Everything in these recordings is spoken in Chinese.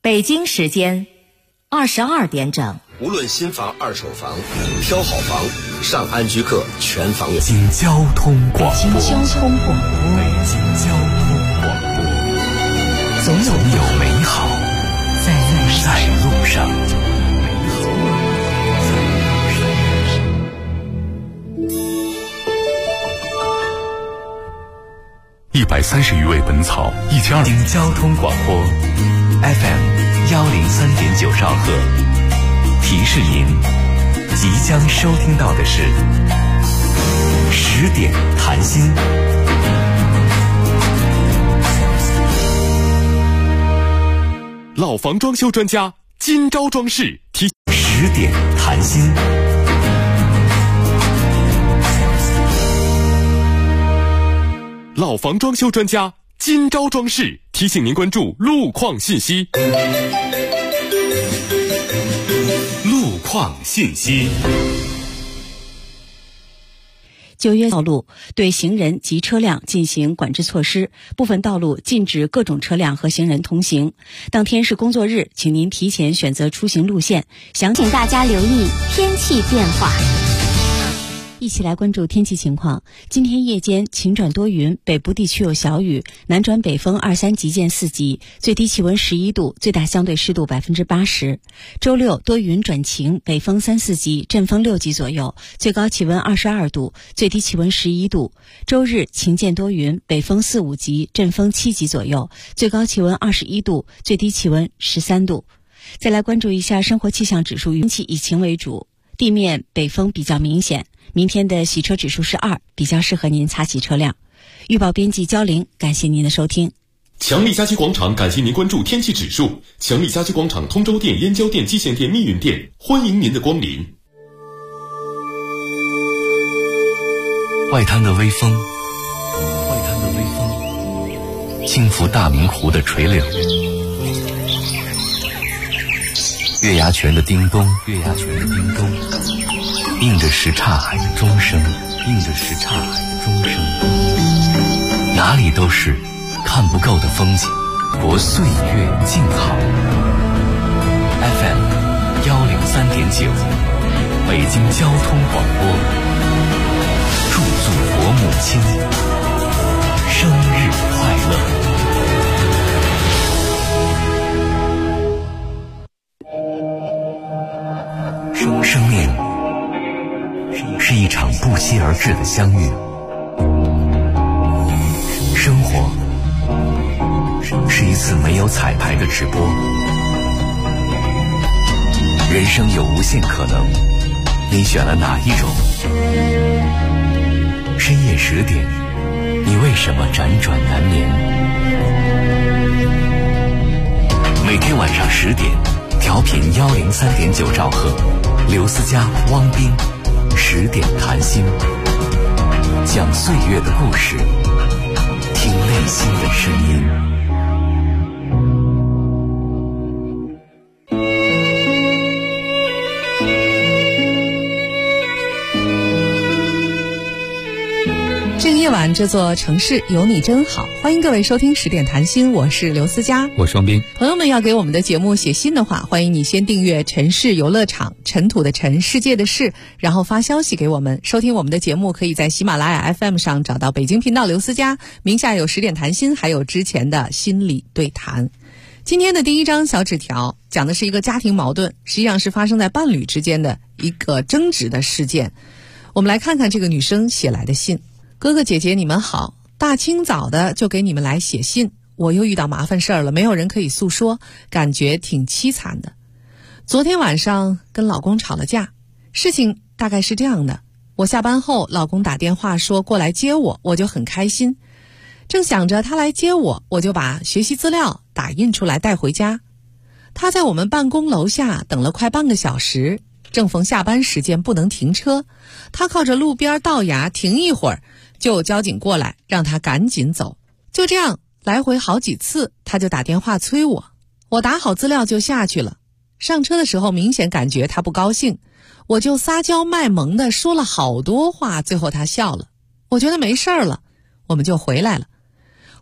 北京时间22点整。 无论新房、二手房，挑好房，上安居客全房有。 北京交通广播， 北京交通广播， 北京交通广播，总有美好在路上。130余味本草，1200。北京交通广播 FM 103.9兆赫。提示您，即将收听到的是10点谈心。 老房装修专家今朝装饰提 10点谈心。 老房装修专家今朝装饰提醒您关注路况信息。路况信息。 9月道路对行人及车辆进行管制措施，部分道路禁止各种车辆和行人通行。当天是工作日，请您提前选择出行路线。 请大家留意天气变化。 一起来关注天气情况。今天夜间晴转多云，北部地区有小雨，南转北风2、3级见4级，最低气温11度，最大相对湿度80%。周六多云转晴，北风3、4级，阵风6级左右，最高气温22度，最低气温11度。周日晴间多云，北风4、5级，阵风7级左右，最高气温21度，最低气温13度。再来关注一下生活气象指数，天气以晴为主，地面北风比较明显。明天的洗车指数是2，比较适合您擦洗车辆。预报编辑焦玲，感谢您的收听。 强力家居广场感谢您关注天气指数。强力家居广场通州店、燕郊店、蓟县店、密云店，欢迎您的光临。 外滩的微风，轻拂大明湖的垂柳，月牙泉的叮咚，映着什刹海的钟声，哪里都是看不够的风景，博岁月静好。FM 103.9，北京交通广播，祝祖国母亲生日快乐。生命是一场不期而至的相遇，生活是一次没有彩排的直播，人生有无限可能，你选了哪一种？深夜10点，你为什么辗转难眠？每天晚上10点，调频103.9兆赫，刘思佳、汪斌10点谈心，讲岁月的故事，听内心的声音。 夜晚这座城市有你真好，欢迎各位收听10点谈心，我是刘思佳， 我是王斌。 朋友们要给我们的节目写信的话，欢迎你先订阅城市游乐场，尘土的尘，世界的事，然后发消息给我们。收听我们的节目可以在喜马拉雅 FM 上找到北京频道刘思佳，名下有10点谈心，还有之前的心理对谈。今天的第一张小纸条讲的是一个家庭矛盾，实际上是发生在伴侣之间的一个争执的事件。我们来看看这个女生写来的信。哥哥姐姐你们好，大清早的就给你们来写信，我又遇到麻烦事儿了，没有人可以诉说，感觉挺凄惨的。昨天晚上跟老公吵了架，事情大概是这样的，我下班后老公打电话说过来接我，我就很开心，正想着他来接我，我就把学习资料打印出来带回家。他在我们办公楼下等了快半个小时，正逢下班时间不能停车，他靠着路边道牙停一会儿，就有交警过来让他赶紧走。就这样来回好几次，他就打电话催我，我打好资料就下去了。上车的时候明显感觉他不高兴，我就撒娇卖萌的说了好多话，最后他笑了，我觉得没事儿了，我们就回来了。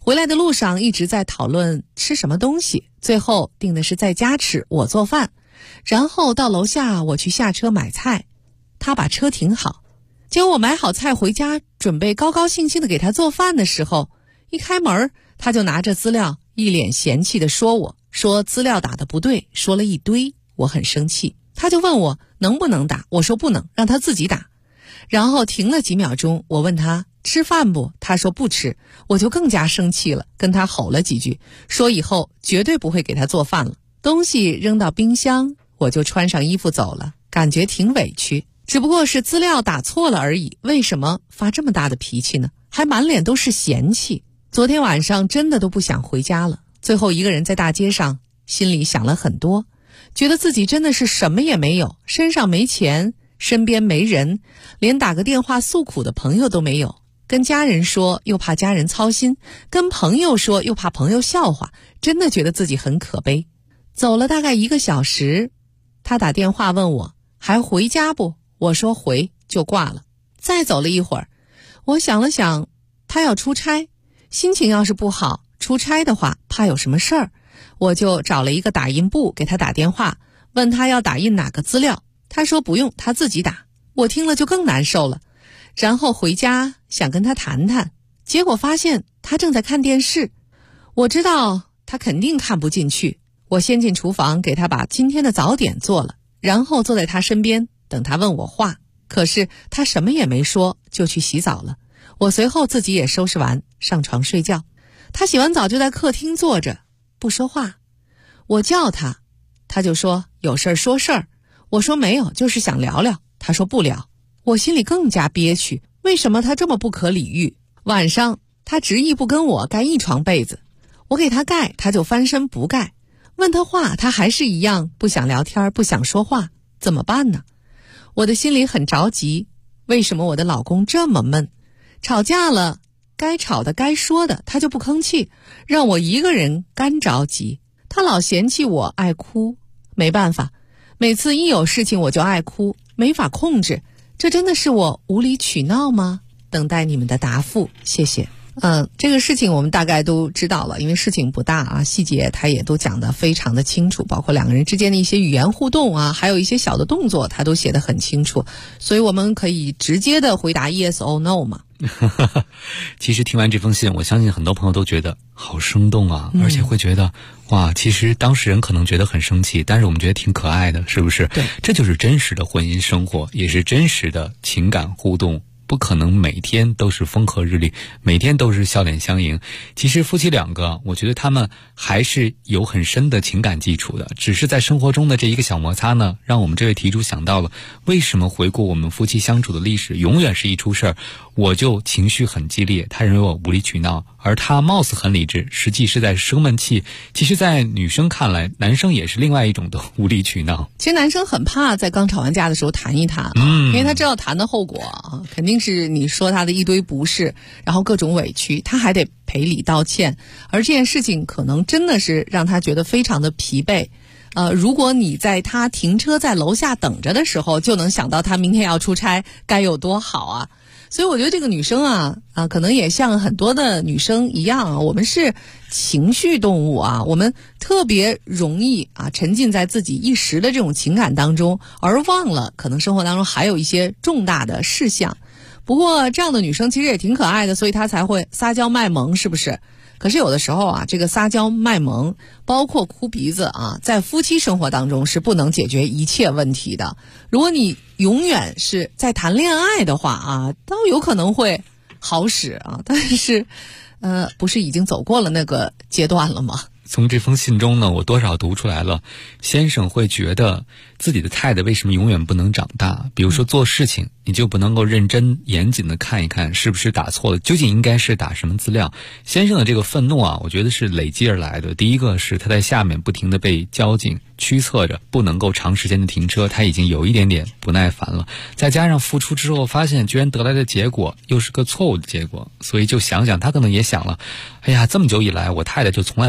回来的路上一直在讨论吃什么东西，最后定的是在家吃，我做饭。然后到楼下我去下车买菜，他把车停好。结果我买好菜回家，准备高高兴兴的给他做饭的时候，一开门他就拿着资料一脸嫌弃的说我，说资料打得不对，说了一堆。我很生气，他就问我能不能打，我说不能，让他自己打。然后停了几秒钟，我问他吃饭不，他说不吃，我就更加生气了，跟他吼了几句，说以后绝对不会给他做饭了。东西扔到冰箱，我就穿上衣服走了，感觉挺委屈，只不过是资料打错了而已，为什么发这么大的脾气呢？还满脸都是嫌弃。昨天晚上真的都不想回家了，最后一个人在大街上，心里想了很多，觉得自己真的是什么也没有，身上没钱，身边没人，连打个电话诉苦的朋友都没有，跟家人说又怕家人操心，跟朋友说又怕朋友笑话，真的觉得自己很可悲。走了大概1个小时，他打电话问我还回家不，我说回，就挂了。再走了一会儿，我想了想，他要出差，心情要是不好，出差的话怕有什么事儿，我就找了一个打印部给他打电话，问他要打印哪个资料，他说不用，他自己打。我听了就更难受了，然后回家想跟他谈谈，结果发现他正在看电视。我知道他肯定看不进去，我先进厨房给他把今天的早点做了，然后坐在他身边等他问我话。可是他什么也没说，就去洗澡了。我随后自己也收拾完上床睡觉。他洗完澡就在客厅坐着不说话，我叫他，他就说有事儿说事儿，我说没有，就是想聊聊，他说不聊。我心里更加憋屈，为什么他这么不可理喻？晚上他执意不跟我盖一床被子，我给他盖，他就翻身不盖，问他话他还是一样不想聊天，不想说话，怎么办呢？我的心里很着急，为什么我的老公这么闷？吵架了，该吵的该说的他就不吭气，让我一个人干着急。他老嫌弃我爱哭，没办法，每次一有事情我就爱哭，没法控制。这真的是我无理取闹吗？等待你们的答复，谢谢。这个事情我们大概都知道了，因为事情不大啊，细节他也都讲得非常的清楚，包括两个人之间的一些语言互动啊，还有一些小的动作他都写得很清楚，所以我们可以直接的回答 yes or no 嘛。 其实听完这封信，我相信很多朋友都觉得好生动啊，而且会觉得哇，其实当事人可能觉得很生气，但是我们觉得挺可爱的，是不是？ 对， 这就是真实的婚姻生活，也是真实的情感互动。不可能每天都是风和日丽，每天都是笑脸相迎。其实夫妻两个，我觉得他们还是有很深的情感基础的，只是在生活中的这一个小摩擦呢，让我们这位题主想到了，为什么回顾我们夫妻相处的历史，永远是一出事儿我就情绪很激烈，他认为我无理取闹，而他貌似很理智，实际是在生闷气。其实在女生看来，男生也是另外一种的无理取闹。 其实男生很怕在刚吵完架的时候谈一谈，因为他知道谈的后果肯定是你说他的一堆不是，然后各种委屈，他还得赔礼道歉，而这件事情可能真的是让他觉得非常的疲惫。如果你在他停车在楼下等着的时候就能想到他明天要出差该有多好啊。所以我觉得这个女生啊可能也像很多的女生一样，我们是情绪动物啊，我们特别容易沉浸在自己一时的这种情感当中，而忘了可能生活当中还有一些重大的事项。不过这样的女生其实也挺可爱的，所以她才会撒娇卖萌，是不是？可是有的时候这个撒娇卖萌包括哭鼻子在夫妻生活当中是不能解决一切问题的。如果你永远是在谈恋爱的话倒有可能会好使但是不是已经走过了那个阶段了吗？ 从这封信中呢，我多少读出来了，先生会觉得自己的太太为什么永远不能长大。比如说做事情，你就不能够认真严谨的看一看是不是打错了，究竟应该是打什么资料。先生的这个愤怒我觉得是累积而来的。第一个是他在下面不停的被交警驱策着，不能够长时间的停车，他已经有一点点不耐烦了。再加上付出之后发现居然得来的结果又是个错误的结果，所以就想想他可能也想了，哎呀，这么久以来我太太就从来没有让我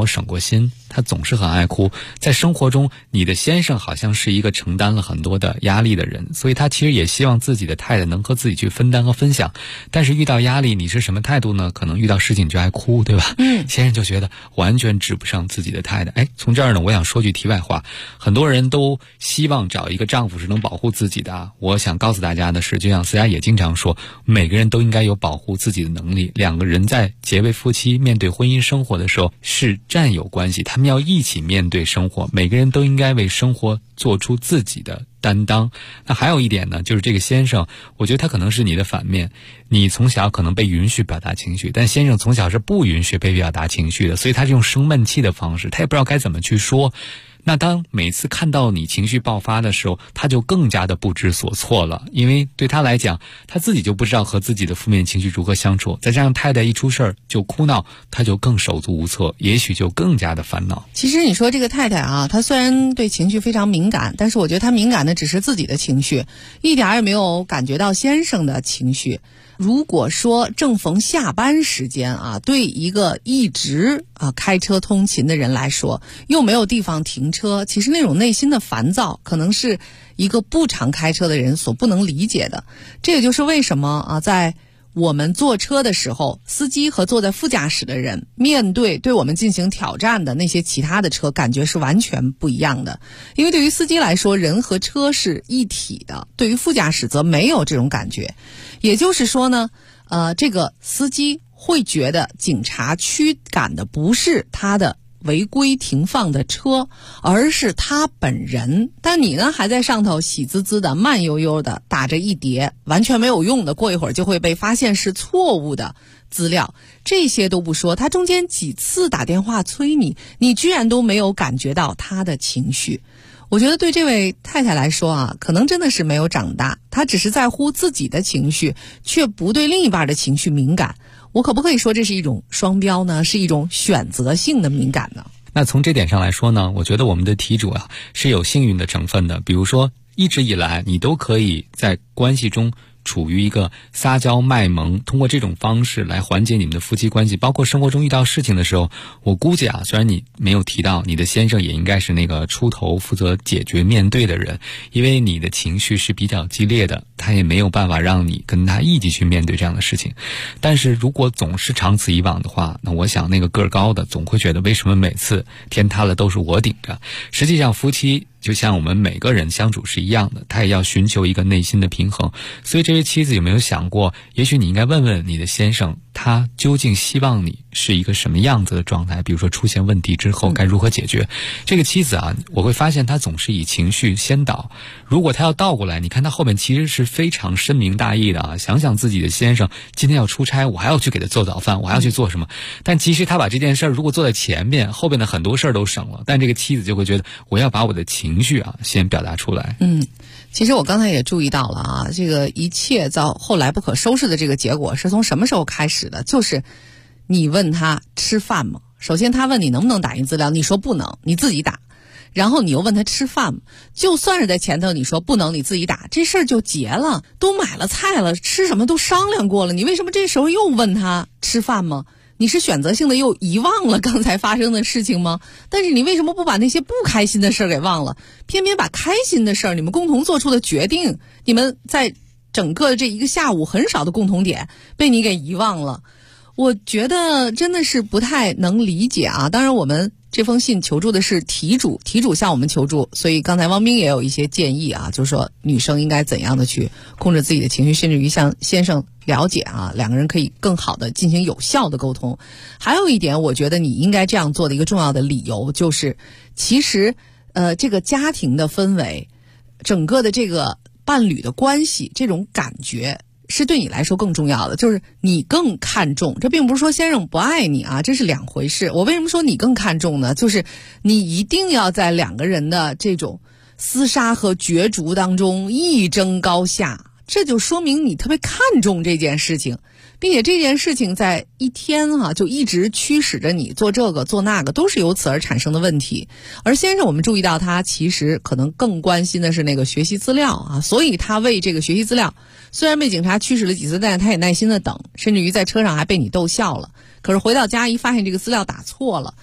我省过心，他总是很爱哭。在生活中，你的先生好像是一个承担了很多的压力的人，所以他其实也希望自己的太太能和自己去分担和分享。但是遇到压力，你是什么态度呢？可能遇到事情就爱哭，对吧？先生就觉得完全指不上自己的太太。从这儿呢，我想说句题外话，很多人都希望找一个丈夫是能保护自己的啊。我想告诉大家的是，就像思佳也经常说，每个人都应该有保护自己的能力。两个人在结为夫妻，面对婚姻生活的时候是战友关系，他们要一起面对生活，每个人都应该为生活做出自己的担当。那还有一点呢，就是这个先生，我觉得他可能是你的反面。你从小可能被允许表达情绪，但先生从小是不允许被表达情绪的，所以他是用生闷气的方式，他也不知道该怎么去说。那当每次看到你情绪爆发的时候，他就更加的不知所措了，因为对他来讲，他自己就不知道和自己的负面情绪如何相处，再加上太太一出事儿就哭闹，他就更手足无措，也许就更加的烦恼。 其实你说这个太太啊，她虽然对情绪非常敏感，但是我觉得她敏感的只是自己的情绪，一点也没有感觉到先生的情绪。如果说正逢下班时间啊，对一个一直开车通勤的人来说，又没有地方停车，其实那种内心的烦躁，可能是一个不常开车的人所不能理解的。这也就是为什么在我们坐车的时候，司机和坐在副驾驶的人面对对我们进行挑战的那些其他的车，感觉是完全不一样的。因为对于司机来说，人和车是一体的，对于副驾驶则没有这种感觉。也就是说呢，这个司机会觉得警察驱赶的不是他的违规停放的车，而是他本人。但你呢，还在上头喜滋滋的慢悠悠的打着一叠完全没有用的，过一会儿就会被发现是错误的资料。这些都不说，他中间几次打电话催你，你居然都没有感觉到他的情绪。我觉得对这位太太来说啊，可能真的是没有长大，她只是在乎自己的情绪，却不对另一半的情绪敏感。我可不可以说这是一种双标呢？是一种选择性的敏感呢？ 那从这点上来说呢，我觉得我们的题主是有幸运的成分的。比如说一直以来你都可以在关系中处于一个撒娇卖萌，通过这种方式来缓解你们的夫妻关系。包括生活中遇到事情的时候，我估计虽然你没有提到，你的先生也应该是那个出头负责解决面对的人，因为你的情绪是比较激烈的，他也没有办法让你跟他一起去面对这样的事情。但是如果总是长此以往的话，那我想那个个儿高的总会觉得为什么每次天塌了都是我顶着。实际上夫妻就像我们每个人相处是一样的，他也要寻求一个内心的平衡。所以这位妻子有没有想过，也许你应该问问你的先生，他究竟希望你是一个什么样子的状态，比如说出现问题之后该如何解决。这个妻子我会发现他总是以情绪先导，如果他要倒过来，你看他后面其实是非常深明大义的想想自己的先生今天要出差，我还要去给他做早饭，我还要去做什么，但其实他把这件事如果做在前面，后面的很多事都省了。但这个妻子就会觉得，我要把我的情绪先表达出来。 其实我刚才也注意到了这个一切到后来不可收拾的这个结果是从什么时候开始的？就是你问他吃饭吗？首先他问你能不能打印资料，你说不能，你自己打。然后你又问他吃饭吗？就算是在前头你说不能，你自己打，这事儿就结了，都买了菜了，吃什么都商量过了，你为什么这时候又问他吃饭吗？你是选择性的又遗忘了刚才发生的事情吗？但是你为什么不把那些不开心的事儿给忘了，偏偏把开心的事儿，你们共同做出的决定，你们在整个这一个下午很少的共同点被你给遗忘了。我觉得真的是不太能理解当然我们这封信求助的是题主向我们求助，所以刚才汪斌也有一些建议就是说女生应该怎样的去控制自己的情绪，甚至于向先生了解两个人可以更好的进行有效的沟通。还有一点我觉得你应该这样做的一个重要的理由就是，其实这个家庭的氛围，整个的这个伴侣的关系，这种感觉是对你来说更重要的，就是你更看重。这并不是说先生不爱你这是两回事。我为什么说你更看重呢？就是你一定要在两个人的这种厮杀和角逐当中一争高下，这就说明你特别看重这件事情，并且这件事情在一天就一直驱使着你做这个做那个，都是由此而产生的问题。而先生我们注意到他其实可能更关心的是那个学习资料所以他为这个学习资料虽然被警察驱使了几次，但是他也耐心的等，甚至于在车上还被你逗笑了。可是回到家一发现这个资料打错了，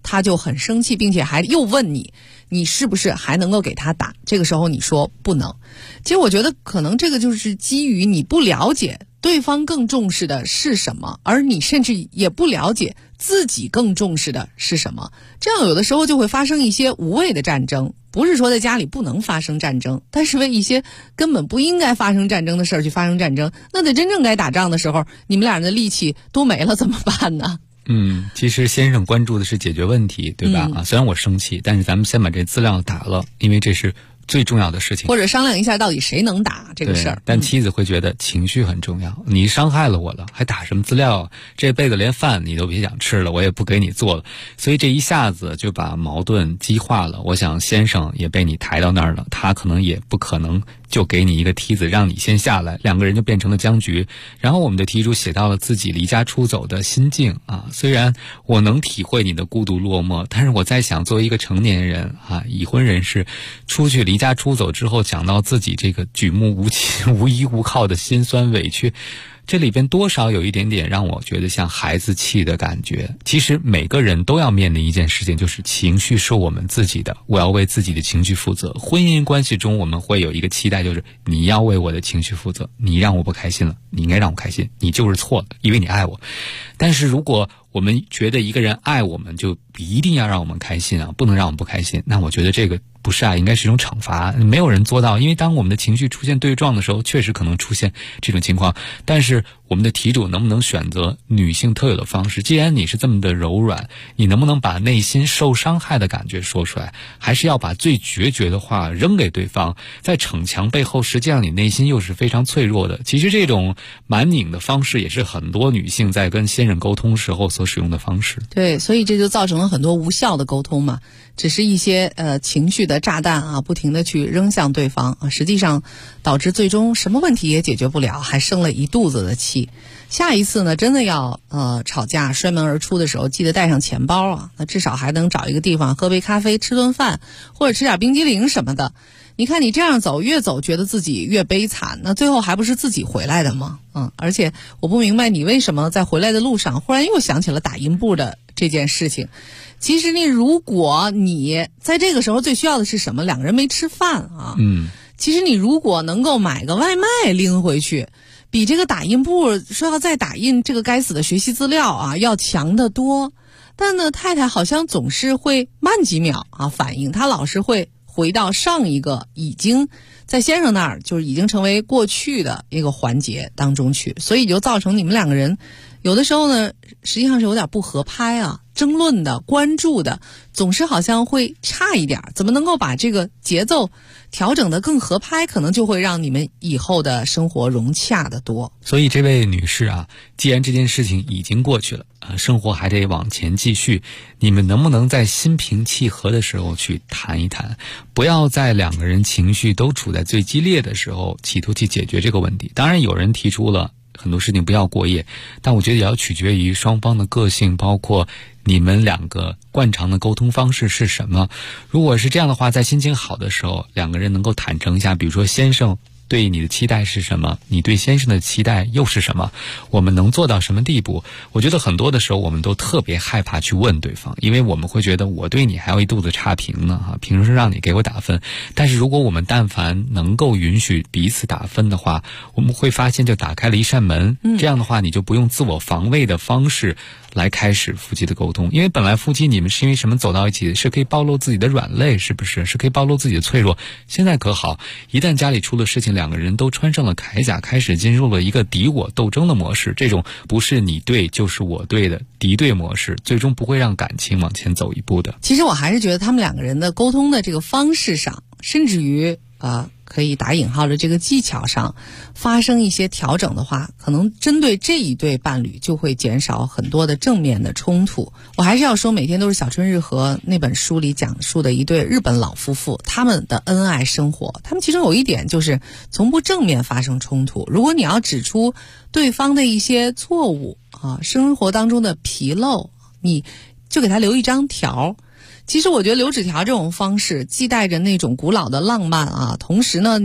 他就很生气，并且还又问你是不是还能够给他打？这个时候你说不能。其实我觉得可能这个就是基于你不了解对方更重视的是什么，而你甚至也不了解自己更重视的是什么，这样有的时候就会发生一些无谓的战争。不是说在家里不能发生战争，但是为一些根本不应该发生战争的事儿去发生战争，那在真正该打仗的时候，你们俩人的力气都没了，怎么办呢？ 其实先生关注的是解决问题，对吧？虽然我生气，但是咱们先把这资料打了，因为这是最重要的事情。 或者商量一下到底谁能打这个事儿。 但妻子会觉得情绪很重要，你伤害了我了，还打什么资料？这辈子连饭你都别想吃了，我也不给你做了。所以这一下子就把矛盾激化了。我想先生也被你抬到那儿了，他可能也不可能就给你一个梯子让你先下来，两个人就变成了僵局。然后我们的题主写到了自己离家出走的心境啊，虽然我能体会你的孤独落寞，但是我在想，作为一个成年人啊，已婚人士出去离家出走之后，讲到自己这个举目无亲无依无靠的心酸委屈，这里边多少有一点点让我觉得像孩子气的感觉。其实每个人都要面临一件事情，就是情绪是我们自己的，我要为自己的情绪负责。婚姻关系中我们会有一个期待，就是你要为我的情绪负责，你让我不开心了，你应该让我开心，你就是错的，因为你爱我。但是如果我们觉得一个人爱我们就一定要让我们开心啊，不能让我们不开心，那我觉得这个不是爱，应该是一种惩罚。没有人做到，因为当我们的情绪出现对撞的时候，确实可能出现这种情况。但是我们的题主能不能选择女性特有的方式？既然你是这么的柔软，你能不能把内心受伤害的感觉说出来？还是要把最决绝的话扔给对方？在逞强背后，实际上你内心又是非常脆弱的。其实这种蛮拧的方式也是很多女性在跟先生沟通时候所使用的方式。 对，所以这就造成了很多无效的沟通嘛，只是一些情绪的炸弹啊，不停的去扔向对方啊，实际上导致最终什么问题也解决不了，还生了一肚子的气。下一次呢，真的要吵架摔门而出的时候，记得带上钱包啊，那至少还能找一个地方喝杯咖啡，吃顿饭，或者吃点冰激凌什么的。你看你这样走，越走觉得自己越悲惨，那最后还不是自己回来的吗？而且我不明白你为什么在回来的路上忽然又想起了打印部的这件事情。其实如果你在这个时候最需要的是什么？两个人没吃饭啊。其实你如果能够买个外卖拎回去，比这个打印部说要再打印这个该死的学习资料啊要强得多。但呢，太太好像总是会慢几秒啊反应，她老是会回到上一个已经在先生那儿就是已经成为过去的一个环节当中去，所以就造成你们两个人有的时候呢，实际上是有点不合拍啊，争论的、关注的，总是好像会差一点。怎么能够把这个节奏调整得更合拍，可能就会让你们以后的生活融洽得多。 所以这位女士啊，既然这件事情已经过去了，生活还得往前继续，你们能不能在心平气和的时候去谈一谈，不要在两个人情绪都处在最激烈的时候企图去解决这个问题。当然有人提出了很多事情不要过夜，但我觉得也要取决于双方的个性，包括你们两个惯常的沟通方式是什么。如果是这样的话，在心情好的时候，两个人能够坦诚一下，比如说先生对你的期待是什么，你对先生的期待又是什么，我们能做到什么地步。我觉得很多的时候我们都特别害怕去问对方，因为我们会觉得我对你还有一肚子差评呢凭什么让你给我打分。但是如果我们但凡能够允许彼此打分的话，我们会发现就打开了一扇门。这样的话你就不用自我防卫的方式来开始夫妻的沟通，因为本来夫妻你们是因为什么走到一起，是可以暴露自己的软肋，是不是？是可以暴露自己的脆弱。现在可好，一旦家里出了事情，两个人都穿上了铠甲，开始进入了一个敌我斗争的模式，这种不是你对就是我对的敌对模式，最终不会让感情往前走一步的。 其实我还是觉得他们两个人的沟通的这个方式上，甚至于可以打引号的这个技巧上发生一些调整的话，可能针对这一对伴侣就会减少很多的正面的冲突。我还是要说，每天都是小春日和那本书里讲述的一对日本老夫妇，他们的恩爱生活，他们其中有一点就是从不正面发生冲突。如果你要指出对方的一些错误生活当中的纰漏，你就给他留一张条。其实我觉得留纸条这种方式既带着那种古老的浪漫同时呢，你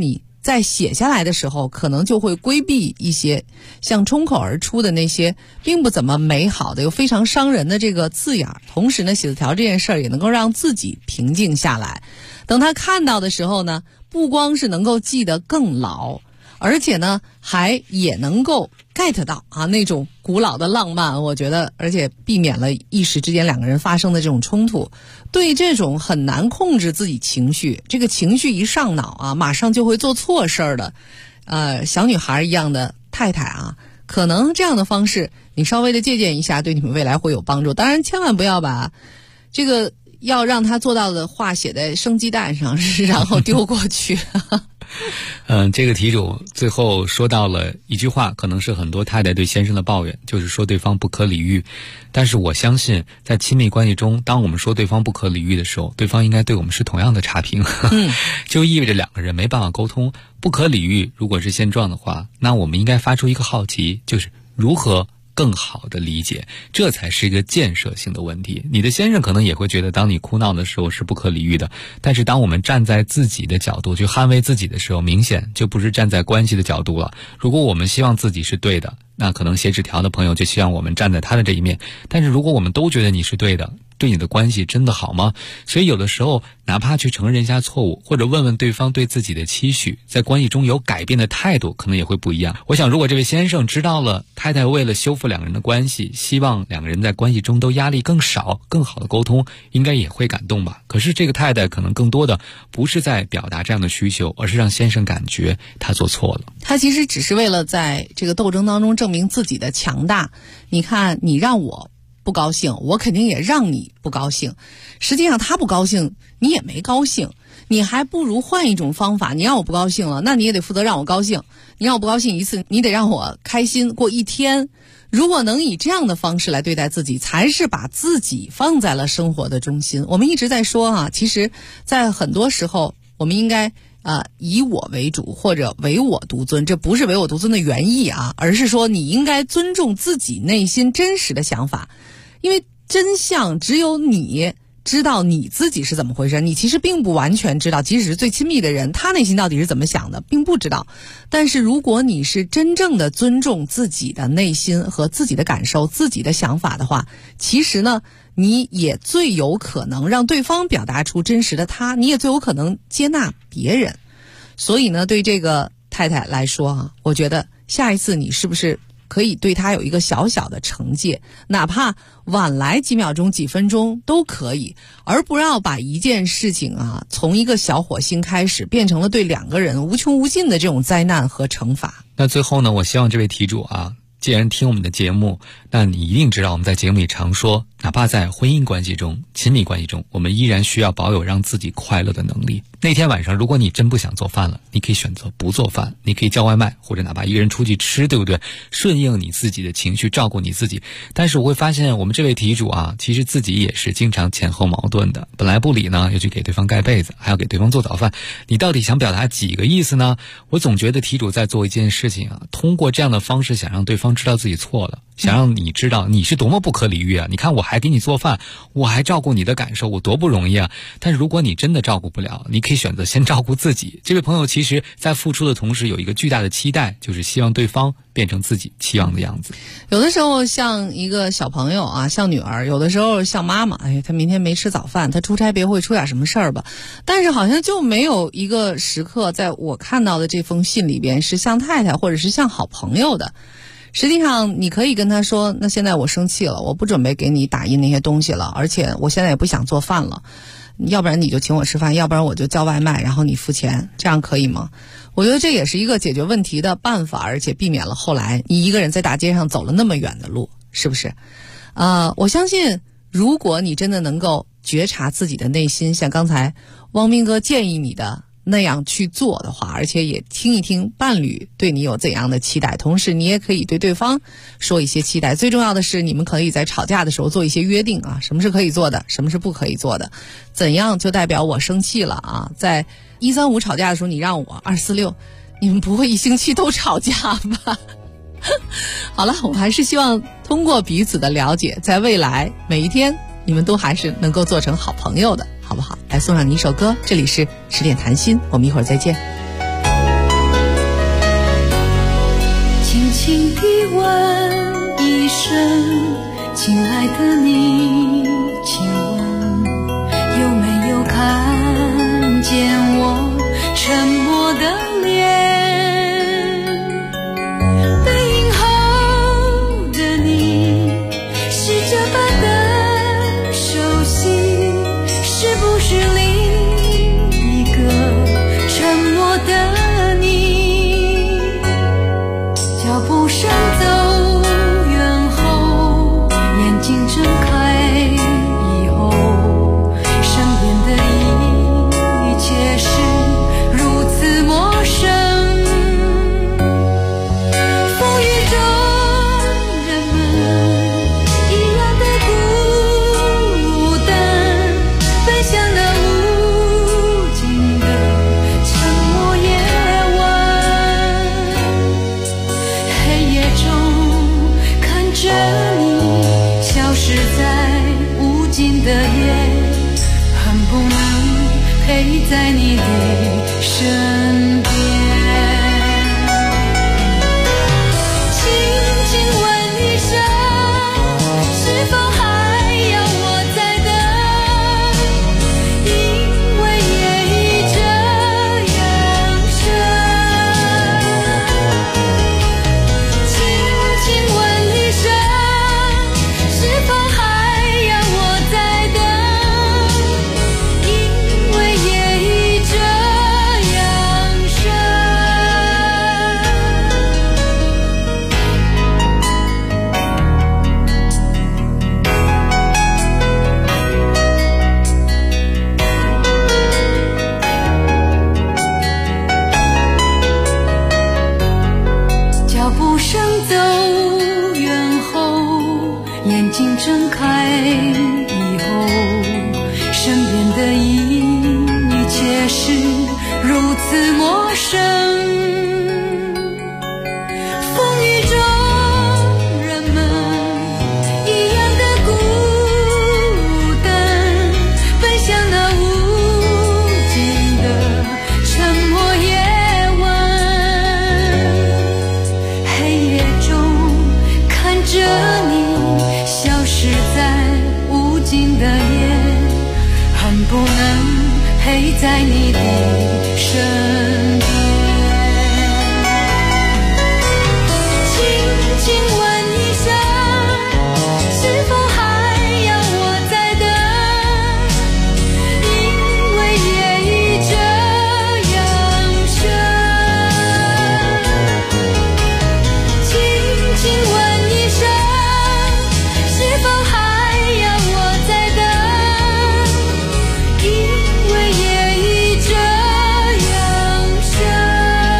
在写下来的时候，可能就会规避一些像冲口而出的那些并不怎么美好的又非常伤人的这个字眼。同时呢，写字条这件事儿也能够让自己平静下来。等他看到的时候呢，不光是能够记得更牢，而且呢也能够 get 到那种古老的浪漫，我觉得，而且避免了一时之间两个人发生的这种冲突。对这种很难控制自己情绪，这个情绪一上脑马上就会做错事儿的小女孩一样的太太可能这样的方式你稍微的借鉴一下，对你们未来会有帮助。当然千万不要把这个要让他做到的话写在生鸡蛋上，然后丢过去。 这个题主最后说到了一句话，可能是很多太太对先生的抱怨，就是说对方不可理喻。但是我相信在亲密关系中，当我们说对方不可理喻的时候，对方应该对我们是同样的差评。就意味着两个人没办法沟通。不可理喻如果是现状的话，那我们应该发出一个好奇，就是如何更好的理解，这才是一个建设性的问题。你的先生可能也会觉得当你哭闹的时候是不可理喻的，但是当我们站在自己的角度去捍卫自己的时候，明显就不是站在关系的角度了。如果我们希望自己是对的，那可能写纸条的朋友就希望我们站在他的这一面。但是如果我们都觉得你是对的，对你的关系真的好吗？所以有的时候哪怕去承认一下错误，或者问问对方对自己的期许，在关系中有改变的态度可能也会不一样。我想如果这位先生知道了太太为了修复两个人的关系，希望两个人在关系中都压力更少，更好的沟通，应该也会感动吧。可是这个太太可能更多的不是在表达这样的需求，而是让先生感觉他做错了。 他其实只是为了在这个斗争当中证明自己的强大。你看，你让我不高兴，我肯定也让你不高兴。实际上他不高兴，你也没高兴，你还不如换一种方法。你让我不高兴了，那你也得负责让我高兴。你让我不高兴一次，你得让我开心过一天。如果能以这样的方式来对待自己，才是把自己放在了生活的中心。我们一直在说其实在很多时候我们应该以我为主，或者唯我独尊。这不是唯我独尊的原意而是说你应该尊重自己内心真实的想法，因为真相只有你知道你自己是怎么回事。你其实并不完全知道，即使是最亲密的人，他内心到底是怎么想的并不知道。但是如果你是真正的尊重自己的内心和自己的感受，自己的想法的话，其实呢你也最有可能让对方表达出真实的他，你也最有可能接纳别人。所以呢，对这个太太来说我觉得下一次你是不是可以对他有一个小小的惩戒，哪怕晚来几秒钟几分钟都可以，而不要把一件事情从一个小火星开始变成了对两个人无穷无尽的这种灾难和惩罚。 那最后呢，我希望这位题主既然听我们的节目，那你一定知道我们在节目里常说，哪怕在婚姻关系中、亲密关系中，我们依然需要保有让自己快乐的能力。那天晚上如果你真不想做饭了，你可以选择不做饭，你可以叫外卖，或者哪怕一个人出去吃，对不对？顺应你自己的情绪，照顾你自己。但是我会发现我们这位题主其实自己也是经常前后矛盾的，本来不理呢，又去给对方盖被子，还要给对方做早饭。你到底想表达几个意思呢？我总觉得题主在做一件事情通过这样的方式想让对方知道自己错了，想让你知道你是多么不可理喻你看我还给你做饭，我还照顾你的感受，我多不容易但是如果你真的照顾不了，你可以选择先照顾自己。这位朋友其实在付出的同时有一个巨大的期待，就是希望对方变成自己期望的样子。 有的时候像一个小朋友像女儿，有的时候像妈妈，她明天没吃早饭，她出差别会出点什么事儿吧。但是好像就没有一个时刻在我看到的这封信里边是像太太或者是像好朋友的。实际上你可以跟他说，那现在我生气了，我不准备给你打印那些东西了，而且我现在也不想做饭了，要不然你就请我吃饭，要不然我就叫外卖，然后你付钱，这样可以吗？我觉得这也是一个解决问题的办法，而且避免了后来你一个人在大街上走了那么远的路，是不是？我相信如果你真的能够觉察自己的内心，像刚才汪明哥建议你的那样去做的话，而且也听一听伴侣对你有怎样的期待，同时你也可以对对方说一些期待。最重要的是你们可以在吵架的时候做一些约定什么是可以做的，什么是不可以做的，怎样就代表我生气了在135吵架的时候你让我246，你们不会一星期都吵架吧？好了，我们还是希望通过彼此的了解，在未来每一天你们都还是能够做成好朋友的，好不好？来送上你一首歌，这里是10点谈心，我们一会儿再见。 亲爱的你，请问有没有看见我沉默的脸？背影后的你是这般的熟悉，是不是另一个沉默的你？脚步声走远后，眼睛睁开以后，身边的一切是如此陌生。风雨中人们一样的孤单，奔向那无尽的沉默夜晚。黑夜中看着你消失在无尽的夜，恨不能陪在你的身边。轻轻问一声，是否还要我再等？因为夜已这样深。轻轻问一声，是否还要我再等？因为夜已这样深。脚步声走远后，眼睛睁开以后，身边的一切是如此陌生。风雨中人们一样的孤单，奔向那无尽的沉默夜晚。黑夜中看着你消失在无尽的夜，恨不能陪在你的身边。轻轻问一声，是否还要我再等？因为夜已这样深。轻轻问一声，是否还要我再等？因为夜已这样深。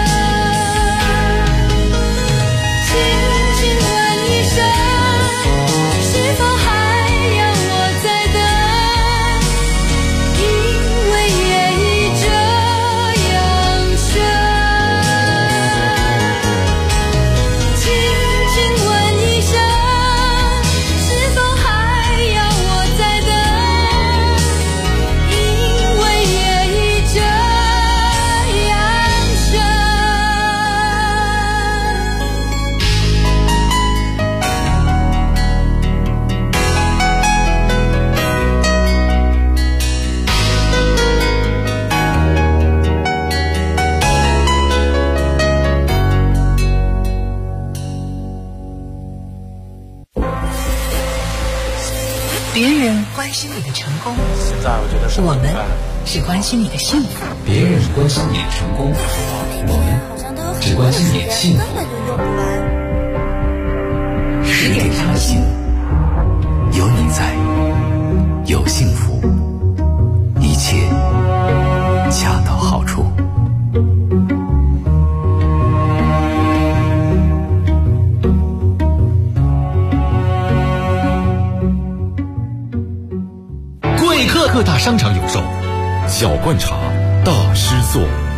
轻轻问一声，是否还要我再等？因为夜已这样深。轻轻问一声，是否还要我再等？因为夜已这样深。 别人关心你的成功， 现在我觉得我们只关心你的幸福。 别人关心你的成功，我们只关心你的幸福。10点茶心，有你在，有幸福，一切恰到好处。 贵客各大商场有售，小罐茶大师座。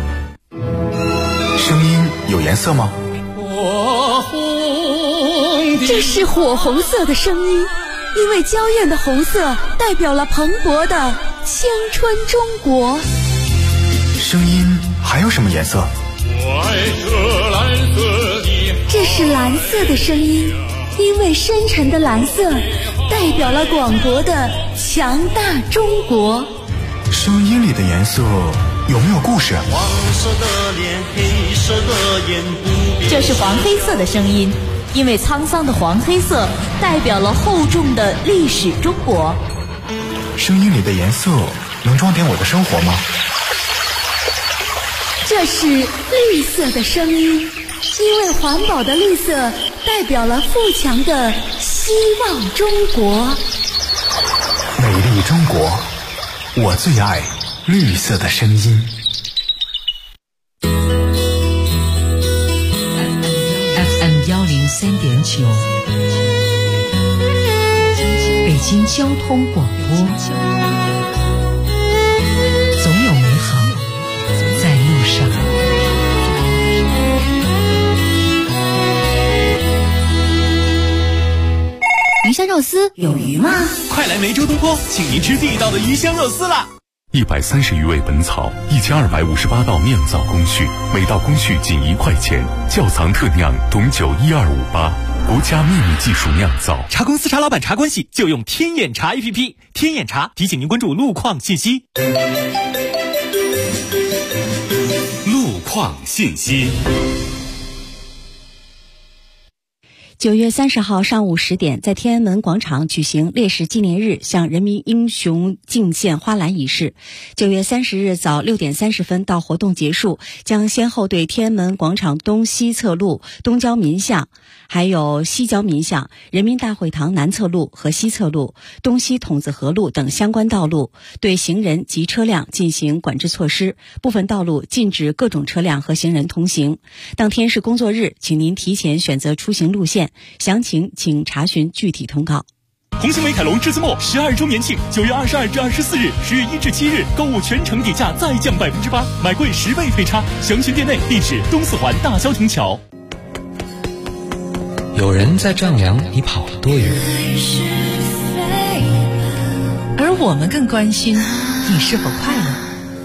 声音有颜色吗？ 这是火红色的声音，因为娇艳的红色代表了蓬勃的青春中国。 声音还有什么颜色？ 这是蓝色的声音， 因为深沉的蓝色代表了广博的强大中国。 声音里的颜色有没有故事？ 黄色的脸，黑色的眼，不变。 这是黄黑色的声音，因为沧桑的黄黑色代表了厚重的历史中国。 声音里的颜色能装点我的生活吗？ 这是绿色的声音，因为环保的绿色代表了富强的希望中国。 美丽中国，我最爱绿色的声音。 FM 103.9，北京交通广播，总有美好在路上。 鱼香肉丝有鱼吗？ 快来梅州东坡，请您吃地道的鱼香肉丝啦 ！130余味本草，1258道酿造工序，每道工序仅1块钱。窖藏特酿董酒12588，国家秘密技术酿造。 茶公司茶老板茶关系就用天眼茶 APP， 天眼茶提醒您关注路况信息。 路况信息。 9月30号上午10点，在天安门广场举行烈士纪念日向人民英雄敬献花篮仪式。9月30日早6点30分到活动结束，将先后对天安门广场东西侧路、东郊民巷、还有西郊民巷、人民大会堂南侧路和西侧路、东西筒子河路等相关道路对行人及车辆进行管制措施，部分道路禁止各种车辆和行人通行。当天是工作日，请您提前选择出行路线，详情请查询具体通告。 红星美凯龙至尊末12周年庆，9月22至24日，10月1至7日，购物全程底价再降8%，买贵10倍退差。详询店内，地址东四环大郊亭桥。 有人在丈量你跑了多远， 而我们更关心你是否快乐。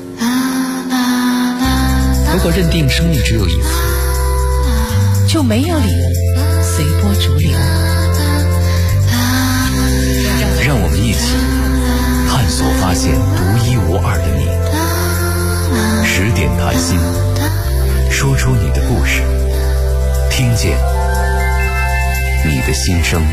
如果认定生命只有一次， 就没有理由随波逐流。 让我们一起探索发现独一无二的你。10点谈心，说出你的故事，听见你的心声。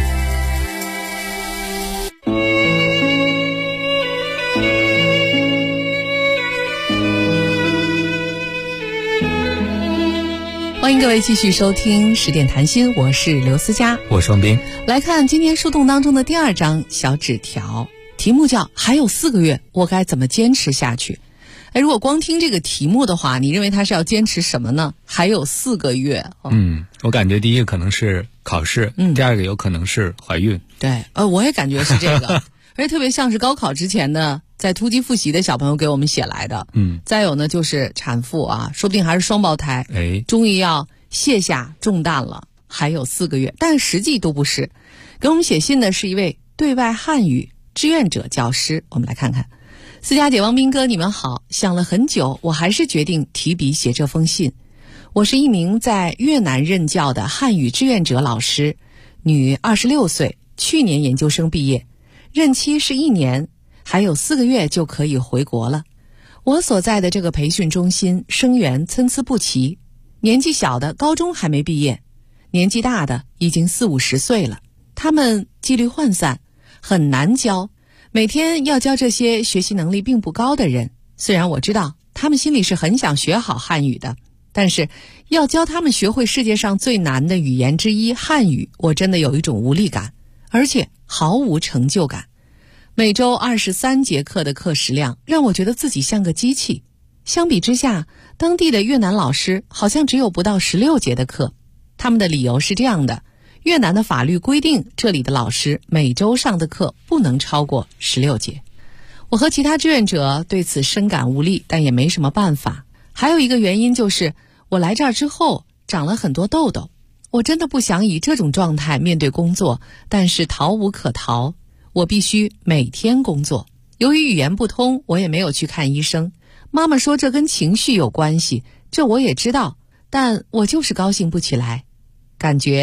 欢迎各位继续收听10点谈心，我是刘思佳， 我是王斌。 来看今天树洞当中的第2张小纸条，题目叫还有4个月我该怎么坚持下去。如果光听这个题目的话，你认为他是要坚持什么呢？还有4个月。 我感觉第一个可能是考试，第二个有可能是怀孕。 对，我也感觉是这个而且特别像是高考之前的在突击复习的小朋友给我们写来的。再有呢就是产妇啊，说不定还是双胞胎，终于要卸下重担了，还有4个月，但实际都不是。给我们写信的是一位对外汉语志愿者教师，我们来看看。思佳姐、王斌哥，你们好，想了很久，我还是决定提笔写这封信。我是一名在越南任教的汉语志愿者老师，女26岁，去年研究生毕业，任期是1年，还有4个月就可以回国了。我所在的这个培训中心生源参差不齐，年纪小的高中还没毕业，年纪大的已经40-50岁了。他们纪律涣散，很难教，每天要教这些学习能力并不高的人。虽然我知道他们心里是很想学好汉语的，但是要教他们学会世界上最难的语言之一汉语，我真的有一种无力感，而且毫无成就感。每周23节课的课时量让我觉得自己像个机器，相比之下，当地的越南老师好像只有不到16节的课。他们的理由是这样的，越南的法律规定这里的老师每周上的课不能超过16节。我和其他志愿者对此深感无力，但也没什么办法。还有一个原因就是我来这儿之后长了很多痘痘，我真的不想以这种状态面对工作，但是逃无可逃，我必须每天工作。由于语言不通，我也没有去看医生。妈妈说这跟情绪有关系，这我也知道，但我就是高兴不起来，感觉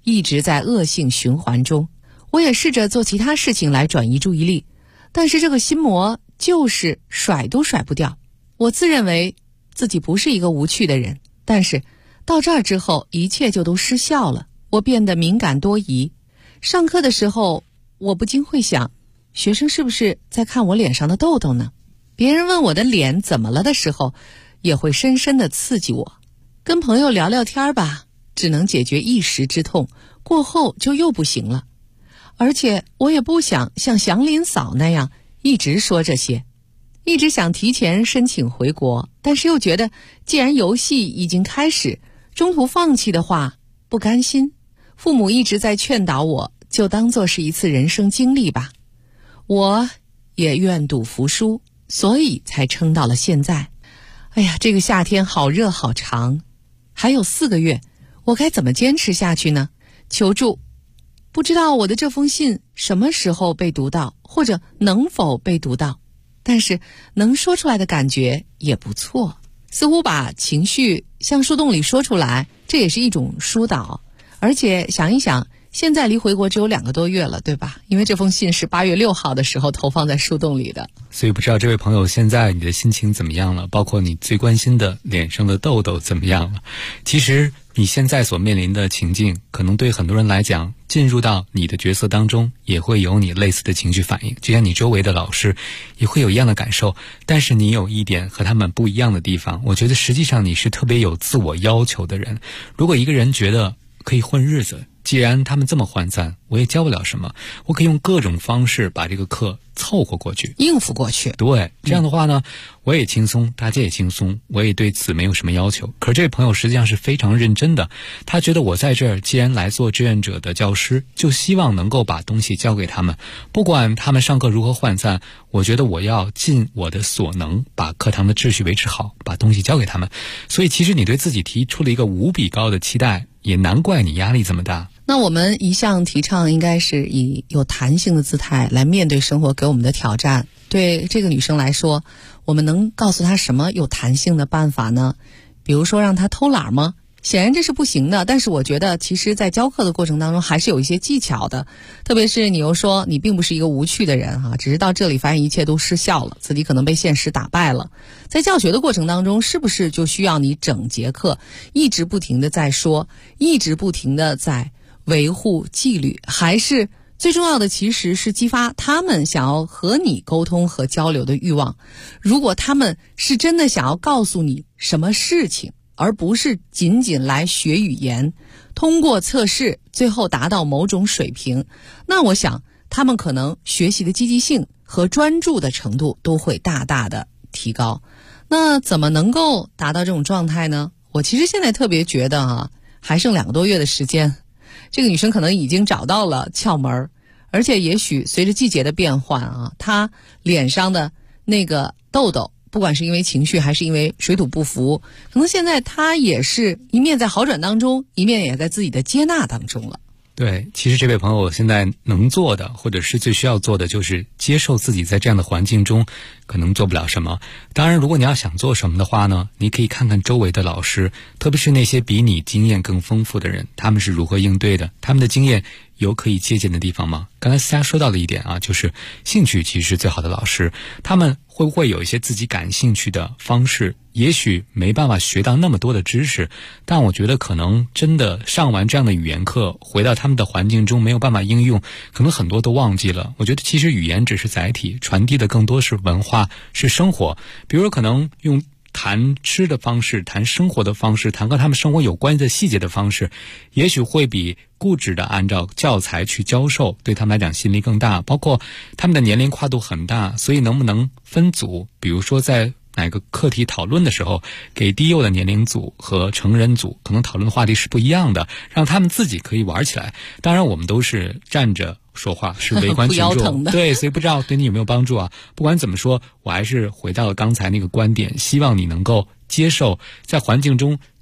一直在恶性循环中。我也试着做其他事情来转移注意力，但是这个心魔就是甩都甩不掉。我自认为自己不是一个无趣的人，但是到这儿之后一切就都失效了。我变得敏感多疑，上课的时候我不禁会想，学生是不是在看我脸上的痘痘呢？别人问我的脸怎么了的时候，也会深深地刺激我。跟朋友聊聊天吧，只能解决一时之痛，过后就又不行了。而且我也不想像祥林嫂那样一直说这些，一直想提前申请回国，但是又觉得既然游戏已经开始，中途放弃的话不甘心。父母一直在劝导我，就当作是一次人生经历吧。我也愿赌服输，所以才撑到了现在。哎呀，这个夏天好热好长，还有4个月，我该怎么坚持下去呢？求助！不知道我的这封信什么时候被读到，或者能否被读到，但是能说出来的感觉也不错，似乎把情绪向树洞里说出来，这也是一种疏导。而且想一想，现在离回国只有2个多月了，对吧？因为这封信是8月6号的时候投放在树洞里的。 所以不知道这位朋友现在你的心情怎么样了，包括你最关心的脸上的痘痘怎么样了。其实你现在所面临的情境，可能对很多人来讲，进入到你的角色当中也会有你类似的情绪反应，就像你周围的老师也会有一样的感受。但是你有一点和他们不一样的地方，我觉得实际上你是特别有自我要求的人。如果一个人觉得可以混日子，既然他们这么涣散，我也教不了什么，我可以用各种方式把这个课凑合过去， 应付过去。 对，这样的话呢，我也轻松，大家也轻松，我也对此没有什么要求。可是这位朋友实际上是非常认真的，他觉得我在这儿既然来做志愿者的教师，就希望能够把东西交给他们，不管他们上课如何涣散，我觉得我要尽我的所能把课堂的秩序维持好，把东西交给他们。所以其实你对自己提出了一个无比高的期待，也难怪你压力这么大。 那我们一向提倡应该是以有弹性的姿态来面对生活给我们的挑战。对这个女生来说，我们能告诉她什么有弹性的办法呢？比如说让她偷懒吗？显然这是不行的，但是我觉得其实在教课的过程当中还是有一些技巧的，特别是你又说你并不是一个无趣的人只是到这里发现一切都失效了，自己可能被现实打败了。在教学的过程当中，是不是就需要你整节课一直不停的在说，一直不停的在维护纪律，还是最重要的其实是激发他们想要和你沟通和交流的欲望？如果他们是真的想要告诉你什么事情，而不是仅仅来学语言，通过测试最后达到某种水平，那我想他们可能学习的积极性和专注的程度都会大大的提高。那怎么能够达到这种状态呢？我其实现在特别觉得还剩2个多月的时间，这个女生可能已经找到了窍门，而且也许随着季节的变换她脸上的那个痘痘，不管是因为情绪还是因为水土不服，可能现在她也是一面在好转当中，一面也在自己的接纳当中了。 对，其实这位朋友现在能做的，或者是最需要做的，就是接受自己在这样的环境中可能做不了什么。当然如果你要想做什么的话呢，你可以看看周围的老师，特别是那些比你经验更丰富的人，他们是如何应对的，他们的经验有可以借鉴的地方吗？刚才思佳说到了一点就是兴趣其实是最好的老师，他们会不会有一些自己感兴趣的方式？也许没办法学到那么多的知识，但我觉得可能真的上完这样的语言课，回到他们的环境中没有办法应用，可能很多都忘记了。我觉得其实语言只是载体，传递的更多是文化，是生活。比如说可能用谈吃的方式，谈生活的方式，谈和他们生活有关的细节的方式，也许会比固执的按照教材去教授对他们来讲吸引力更大。包括他们的年龄跨度很大，所以能不能分组，比如说在哪个课题讨论的时候，给低幼的年龄组和成人组可能讨论的话题是不一样的，让他们自己可以玩起来。当然我们都是站着说话，是围观群众对，所以不知道对你有没有帮助不管怎么说，我还是回到了刚才那个观点，希望你能够接受在环境中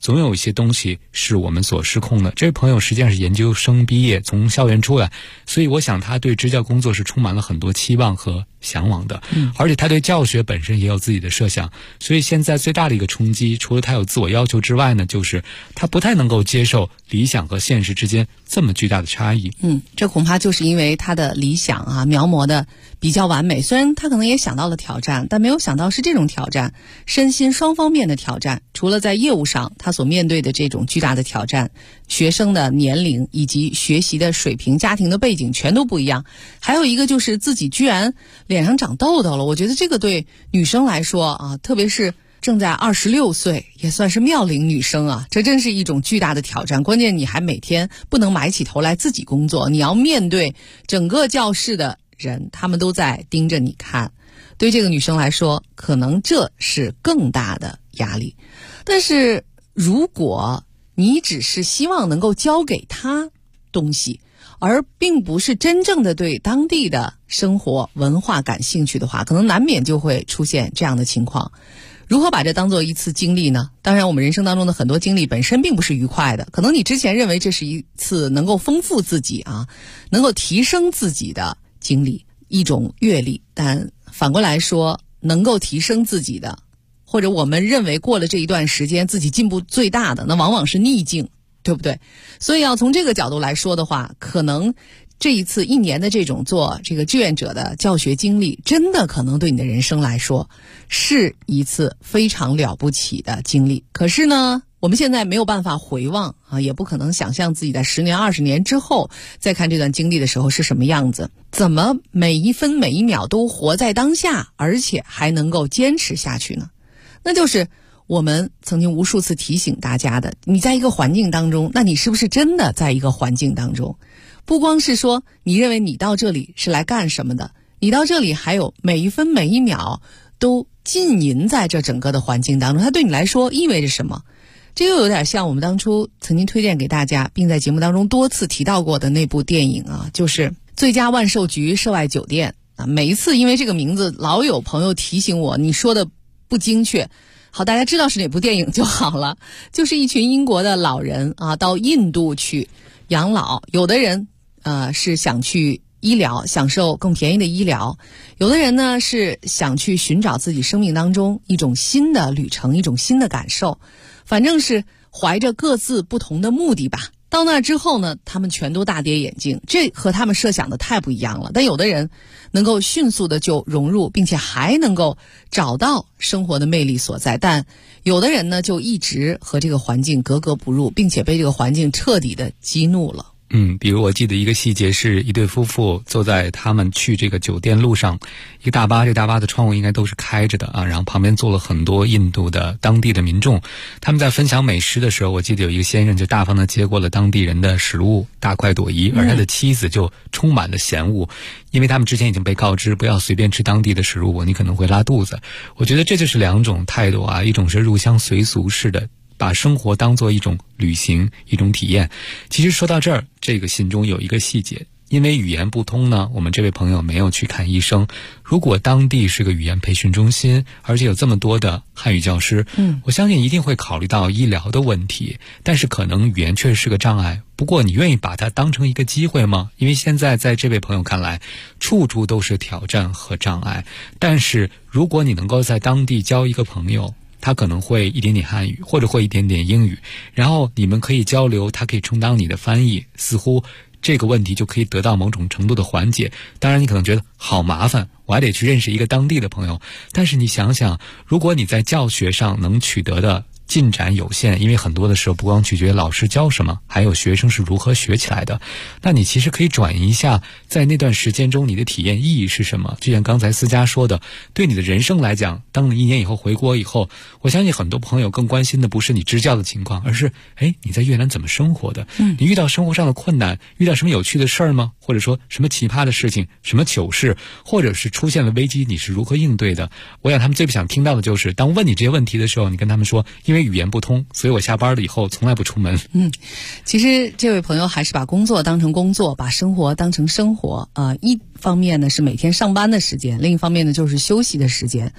总有一些东西是我们所失控的。这位朋友实际上是研究生毕业，从校园出来，所以我想他对支教工作是充满了很多期望和向往的，而且他对教学本身也有自己的设想。所以现在最大的一个冲击，除了他有自我要求之外呢，就是他不太能够接受理想和现实之间这么巨大的差异。 这恐怕就是因为他的理想啊描摹的比较完美，虽然他可能也想到了挑战，但没有想到是这种挑战，身心双方面的挑战。除了在业务上他所面对的这种巨大的挑战，学生的年龄以及学习的水平、家庭的背景全都不一样，还有一个就是自己居然脸上长痘痘了。我觉得这个对女生来说啊，特别是正在26岁，也算是妙龄女生啊，这真是一种巨大的挑战。关键你还每天不能埋起头来自己工作，你要面对整个教室的人，他们都在盯着你看。对这个女生来说，可能这是更大的压力。但是如果你只是希望能够教给她东西，而并不是真正的对当地的生活文化感兴趣的话，可能难免就会出现这样的情况。如何把这当做一次经历呢？当然我们人生当中的很多经历本身并不是愉快的，可能你之前认为这是一次能够丰富自己啊，能够提升自己的经历，一种阅历，但反过来说，能够提升自己的，或者我们认为过了这一段时间自己进步最大的，那往往是逆境，对不对？所以要从这个角度来说的话，可能这一次1年的这种做这个志愿者的教学经历，真的可能对你的人生来说是一次非常了不起的经历。可是呢，我们现在没有办法回望啊，也不可能想象自己在10年、20年之后再看这段经历的时候是什么样子。怎么每一分每一秒都活在当下，而且还能够坚持下去呢？那就是我们曾经无数次提醒大家的，你在一个环境当中，那你是不是真的在一个环境当中？不光是说你认为你到这里是来干什么的，你到这里还有每一分每一秒都浸淫在这整个的环境当中，它对你来说意味着什么？这又有点像我们当初曾经推荐给大家，并在节目当中多次提到过的那部电影啊，就是《最佳万寿菊涉外酒店》啊。每一次因为这个名字，老有朋友提醒我，你说的不精确。好，大家知道是哪部电影就好了。就是一群英国的老人啊，到印度去养老，有的人是想去医疗，享受更便宜的医疗，有的人呢是想去寻找自己生命当中一种新的旅程，一种新的感受，反正是怀着各自不同的目的吧。到那之后呢，他们全都大跌眼镜，这和他们设想的太不一样了。但有的人能够迅速的就融入，并且还能够找到生活的魅力所在，但有的人呢就一直和这个环境格格不入，并且被这个环境彻底的激怒了。 比如我记得一个细节是一对夫妇坐在他们去这个酒店路上，一个大巴，这个大巴的窗户应该都是开着的啊，然后旁边坐了很多印度的当地的民众，他们在分享美食的时候，我记得有一个先生就大方的接过了当地人的食物，大快朵颐，而他的妻子就充满了嫌恶，因为他们之前已经被告知不要随便吃当地的食物，你可能会拉肚子。我觉得这就是两种态度啊，一种是入乡随俗式的，把生活当作一种旅行，一种体验。其实说到这儿，这个信中有一个细节，因为语言不通呢，我们这位朋友没有去看医生。如果当地是个语言培训中心，而且有这么多的汉语教师，我相信一定会考虑到医疗的问题，但是可能语言确实是个障碍。不过你愿意把它当成一个机会吗？因为现在在这位朋友看来，处处都是挑战和障碍。但是如果你能够在当地交一个朋友，他可能会一点点汉语，或者会一点点英语，然后你们可以交流，他可以充当你的翻译，似乎这个问题就可以得到某种程度的缓解。当然你可能觉得好麻烦，我还得去认识一个当地的朋友，但是你想想，如果你在教学上能取得的进展有限，因为很多的时候不光取决于老师教什么，还有学生是如何学起来的，那你其实可以转移一下，在那段时间中你的体验意义是什么。就像刚才思佳说的，对你的人生来讲，当你1年以后回国以后，我相信很多朋友更关心的不是你支教的情况，而是你在越南怎么生活的，你遇到生活上的困难，遇到什么有趣的事儿吗？或者说什么奇葩的事情，什么糗事，或者是出现了危机，你是如何应对的。我想他们最不想听到的就是，当问你这些问题的时候，你跟他们说因为语言不通，所以我下班了以后从来不出门。 其实这位朋友还是把工作当成工作，把生活当成生活。一方面呢是每天上班的时间，另一方面呢就是休息的时间。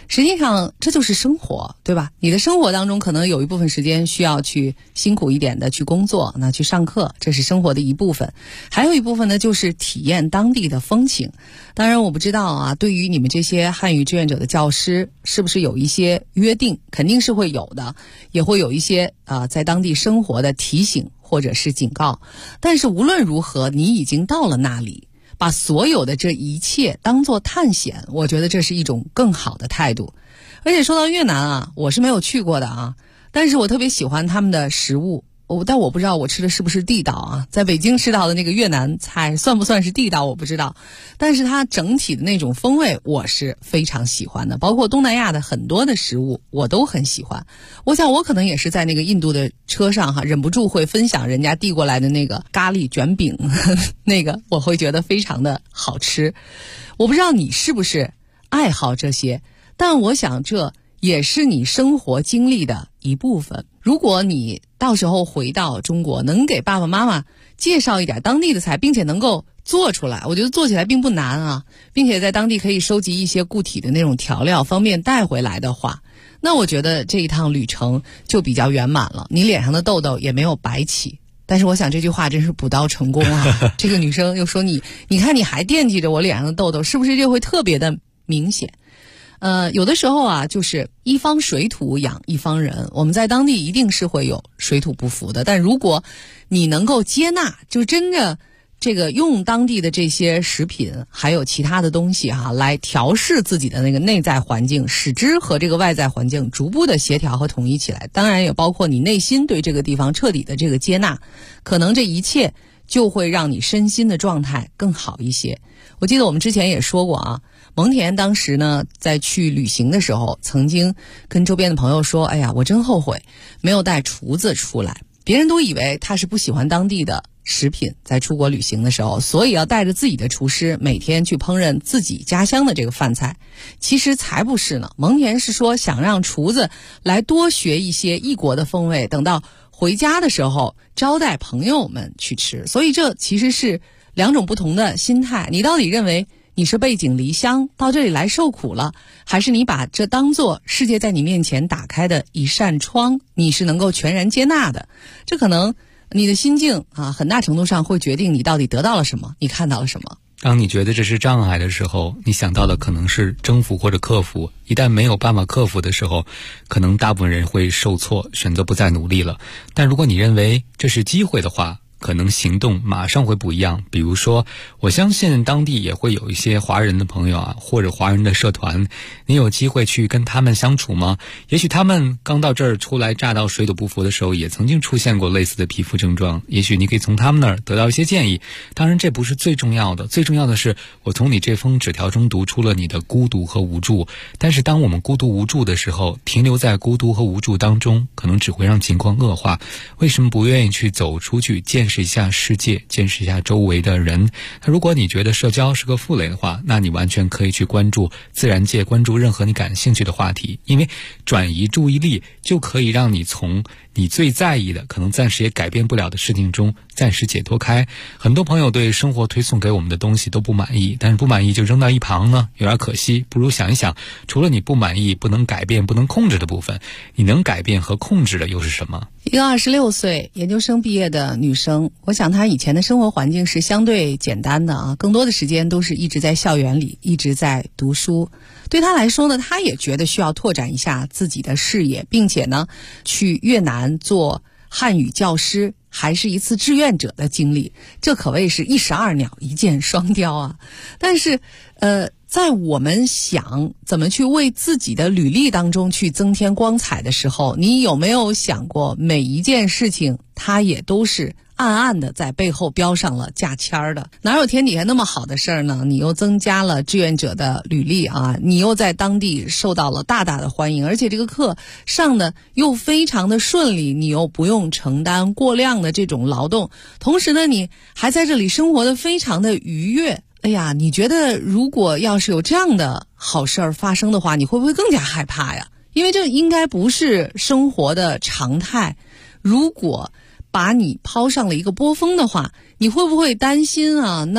实际上这就是生活，对吧？你的生活当中可能有一部分时间需要去辛苦一点的去工作，那去上课，这是生活的一部分。还有一部分呢，就是体验当地的风情。当然我不知道啊，对于你们这些汉语志愿者的教师，是不是有一些约定？肯定是会有的，也会有一些在当地生活的提醒或者是警告。但是无论如何，你已经到了那里，把所有的这一切当作探险，我觉得这是一种更好的态度。而且说到越南啊，我是没有去过的啊，但是我特别喜欢他们的食物，但我不知道我吃的是不是地道啊。在北京吃到的那个越南菜算不算是地道我不知道，但是它整体的那种风味我是非常喜欢的，包括东南亚的很多的食物我都很喜欢。我想我可能也是在那个印度的车上忍不住会分享人家递过来的那个咖喱卷饼那个我会觉得非常的好吃。我不知道你是不是爱好这些，但我想这也是你生活经历的一部分。如果你到时候回到中国，能给爸爸妈妈介绍一点当地的菜，并且能够做出来，我觉得做起来并不难啊，并且在当地可以收集一些固体的那种调料，方便带回来的话，那我觉得这一趟旅程就比较圆满了，你脸上的痘痘也没有白起。但是我想这句话真是补刀成功啊！这个女生又说你看你还惦记着我脸上的痘痘，是不是就会特别的明显？有的时候啊，就是一方水土养一方人，我们在当地一定是会有水土不服的，但如果你能够接纳，就真的这个用当地的这些食品还有其他的东西来调试自己的那个内在环境，使之和这个外在环境逐步的协调和统一起来，当然也包括你内心对这个地方彻底的这个接纳，可能这一切就会让你身心的状态更好一些。我记得我们之前也说过啊，蒙恬当时呢在去旅行的时候，曾经跟周边的朋友说，哎呀，我真后悔没有带厨子出来。别人都以为他是不喜欢当地的食品，在出国旅行的时候，所以要带着自己的厨师每天去烹饪自己家乡的这个饭菜。其实才不是呢，蒙恬是说想让厨子来多学一些异国的风味，等到回家的时候招待朋友们去吃。所以这其实是两种不同的心态。你到底认为你是背井离乡到这里来受苦了，还是你把这当作世界在你面前打开的一扇窗，你是能够全然接纳的？这可能你的心境很大程度上会决定你到底得到了什么，你看到了什么。 当你觉得这是障碍的时候，你想到的可能是征服或者克服，一旦没有办法克服的时候，可能大部分人会受挫，选择不再努力了。但如果你认为这是机会的话，可能行动马上会不一样。比如说，我相信当地也会有一些华人的朋友或者华人的社团，你有机会去跟他们相处吗？也许他们刚到这儿初来乍到水土不服的时候，也曾经出现过类似的皮肤症状，也许你可以从他们那儿得到一些建议。当然这不是最重要的，最重要的是我从你这封纸条中读出了你的孤独和无助。但是当我们孤独无助的时候，停留在孤独和无助当中，可能只会让情况恶化。为什么不愿意去走出去，见识一下世界，见识一下周围的人？那如果你觉得社交是个负累的话，那你完全可以去关注自然界，关注任何你感兴趣的话题，因为转移注意力就可以让你从你最在意的可能暂时也改变不了的事情中暂时解脱开。很多朋友对生活推送给我们的东西都不满意，但是不满意就扔到一旁呢，有点可惜。不如想一想，除了你不满意、不能改变、不能控制的部分，你能改变和控制的又是什么？ 一个26岁研究生毕业的女生，我想她以前的生活环境是相对简单的更多的时间都是一直在校园里，一直在读书。对她来说呢，她也觉得需要拓展一下自己的视野，并且呢，去越南做汉语教师还是一次志愿者的经历，这可谓是一石二鸟，一箭双雕啊。但是在我们想怎么去为自己的履历当中去增添光彩的时候，你有没有想过每一件事情它也都是暗暗的在背后标上了价签的？哪有天底下那么好的事儿呢？你又增加了志愿者的履历你又在当地受到了大大的欢迎，而且这个课上的又非常的顺利，你又不用承担过量的这种劳动，同时呢，你还在这里生活的非常的愉悦。哎呀，你觉得如果要是有这样的好事儿发生的话，你会不会更加害怕呀？因为这应该不是生活的常态。如果把你抛上了一个波峰的话，你会不会担心那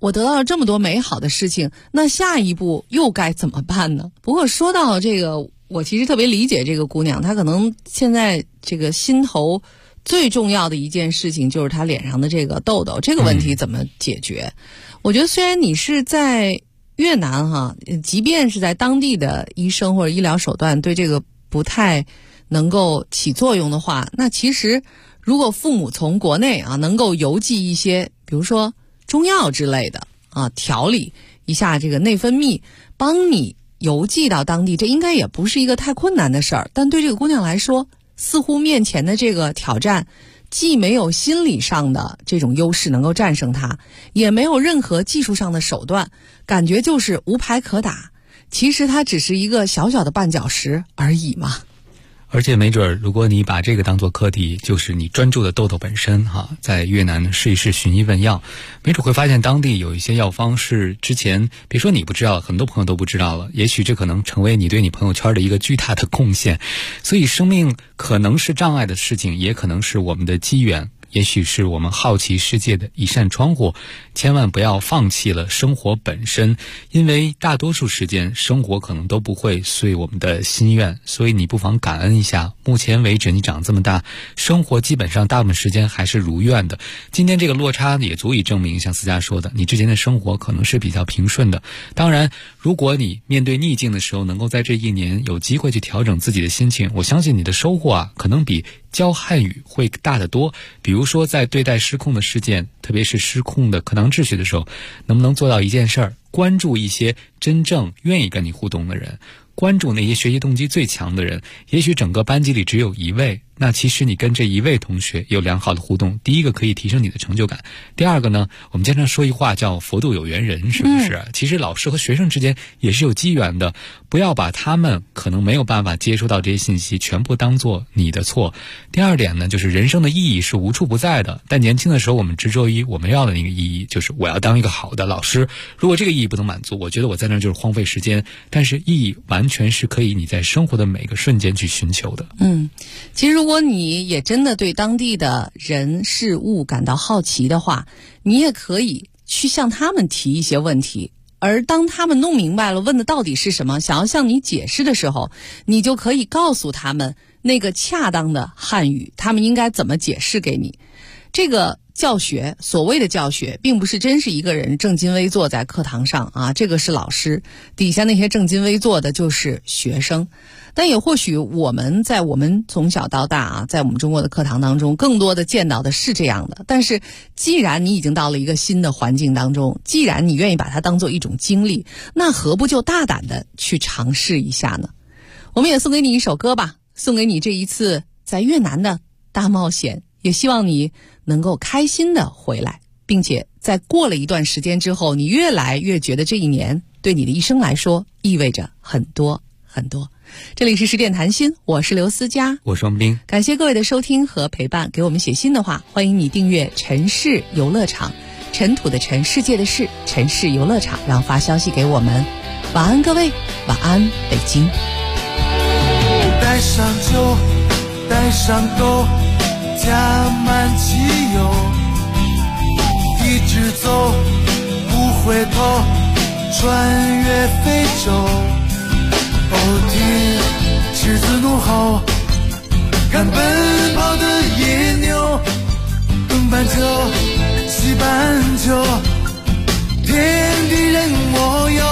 我得到了这么多美好的事情，那下一步又该怎么办呢？不过说到这个，我其实特别理解这个姑娘，她可能现在这个心头最重要的一件事情就是她脸上的这个痘痘，这个问题怎么解决？我觉得虽然你是在越南哈，即便是在当地的医生或者医疗手段对这个不太能够起作用的话，那其实如果父母从国内啊能够邮寄一些，比如说中药之类的啊，调理一下这个内分泌，帮你邮寄到当地，这应该也不是一个太困难的事儿。但对这个姑娘来说，似乎面前的这个挑战既没有心理上的这种优势能够战胜它，也没有任何技术上的手段，感觉就是无牌可打。其实它只是一个小小的绊脚石而已嘛。 而且没准如果你把这个当作课题，就是你专注的痘痘本身哈，在越南试一试寻医问药，没准会发现当地有一些药方是之前别说你不知道，很多朋友都不知道了，也许这可能成为你对你朋友圈的一个巨大的贡献。所以生命可能是障碍的事情，也可能是我们的机缘，也许是我们好奇世界的一扇窗户。千万不要放弃了生活本身，因为大多数时间生活可能都不会遂我们的心愿，所以你不妨感恩一下，目前为止你长这么大，生活基本上大部分时间还是如愿的。今天这个落差也足以证明，像思佳说的，你之前的生活可能是比较平顺的。当然如果你面对逆境的时候能够在这一年有机会去调整自己的心情，我相信你的收获啊可能比教汉语会大得多。比如说在对待失控的事件，特别是失控的课堂秩序的时候，能不能做到一件事儿，关注一些真正愿意跟你互动的人，关注那些学习动机最强的人。也许整个班级里只有一位，那其实你跟这一位同学有良好的互动，第一个可以提升你的成就感，第二个呢，我们经常说一话叫佛度有缘人，是不是？其实老师和学生之间也是有机缘的，不要把他们可能没有办法接收到这些信息全部当做你的错。第二点呢，就是人生的意义是无处不在的，但年轻的时候我们执着于我们要的那个意义，就是我要当一个好的老师，如果这个意义不能满足，我觉得我在那就是荒废时间。但是意义完全是可以你在生活的每个瞬间去寻求的。 其实如果你也真的对当地的人事物感到好奇的话，你也可以去向他们提一些问题，而当他们弄明白了问的到底是什么，想要向你解释的时候，你就可以告诉他们那个恰当的汉语，他们应该怎么解释给你。这个教学，所谓的教学，并不是真是一个人正襟危坐在课堂上啊，这个是老师，底下那些正襟危坐的就是学生。但也或许我们从小到大啊，在我们中国的课堂当中，更多的见到的是这样的。但是既然你已经到了一个新的环境当中，既然你愿意把它当做一种经历，那何不就大胆的去尝试一下呢？我们也送给你一首歌吧，送给你这一次在越南的大冒险，也希望你能够开心的回来，并且在过了一段时间之后，你越来越觉得这一年对你的一生来说意味着很多很多。这里是十点谈心，我是刘思佳， 我是王斌， 感谢各位的收听和陪伴。给我们写信的话，欢迎你订阅城市游乐场，尘土的尘，世界的事，城市游乐场，然后发消息给我们。晚安各位，晚安北京。 带上酒，带上豆，加满汽油，一直走不回头，穿越非洲。哦天，狮子怒吼，看奔跑的野牛，东半球西半球，天地任我游，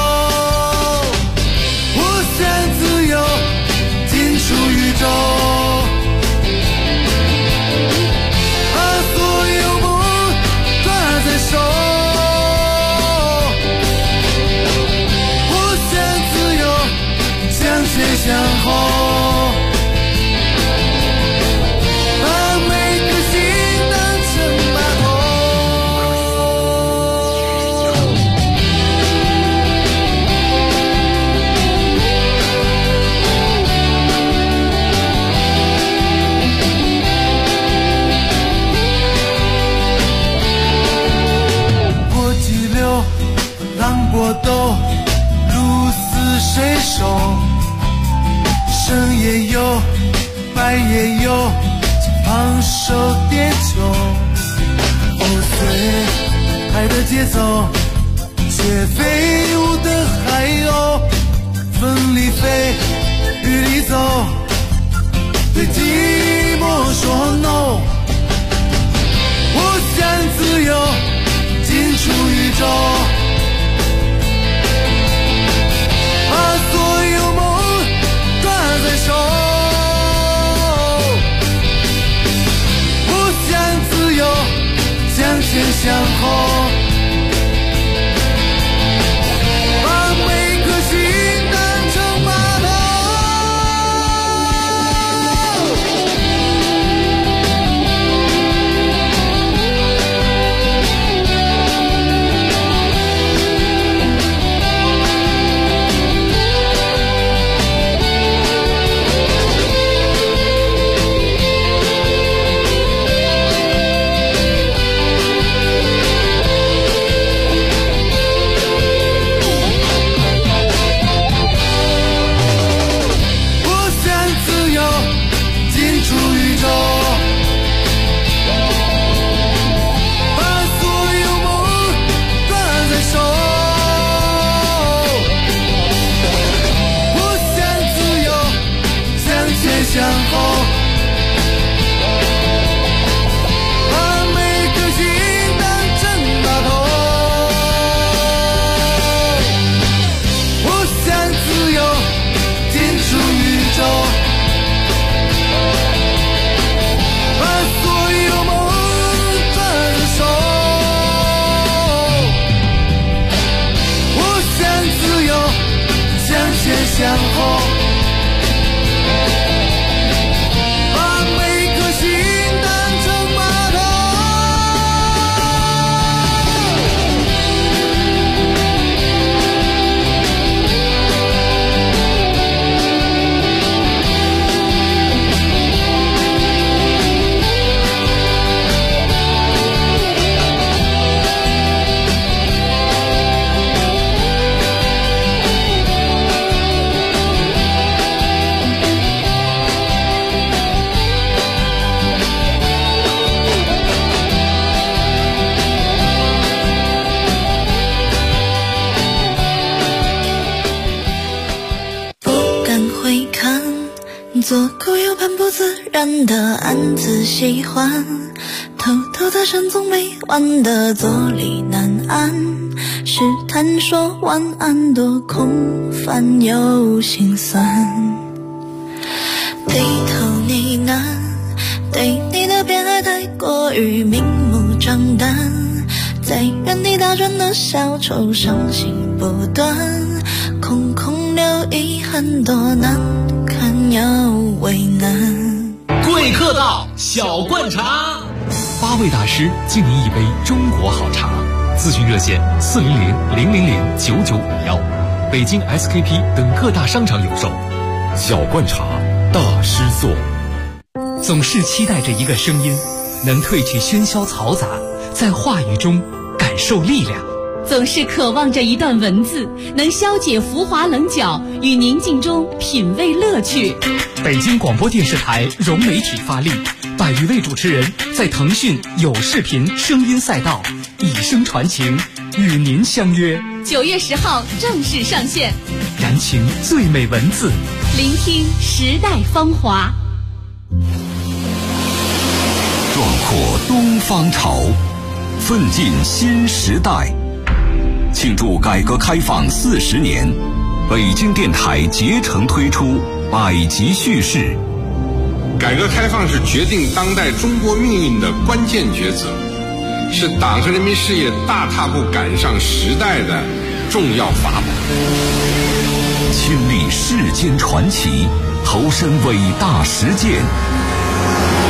无限自由进出宇宙，把所有梦抓在手，无限自由向前向后，把每颗心当成码头。波激流，浪波斗，鹿死谁手？生也有，白也有，放手点球。哦，随海的节奏， 后，把每颗心当成码头。 做狗有半不自然的暗自喜欢，偷偷的神总没完的坐立难安，试探说晚安多空泛又心酸，低头呢喃，对你的偏爱太过于明目张胆，在原地打转的小丑伤心不断，空空留遗憾多难看又为难。 贵客到，小罐茶 ，8位大师敬您一杯中国好茶。咨询热线400-000-9951，北京 SKP 等各大商场有售。 小罐茶，大师做。 总是期待着一个声音，能褪去喧嚣嘈杂，在话语中感受力量。 总是渴望着一段文字，能消解浮华棱角，与宁静中品味乐趣。 北京广播电视台融媒体发力，100余位主持人在腾讯有视频声音赛道以声传情，与您相约。 9月10号正式上线， 燃情最美文字， 聆听时代芳华， 壮阔东方潮，奋进新时代。庆祝改革开放40年，北京电台竭诚推出100集叙事。 改革开放是决定当代中国命运的关键抉择，是党和人民事业大踏步赶上时代的重要法宝。 亲历世间传奇，投身伟大实践。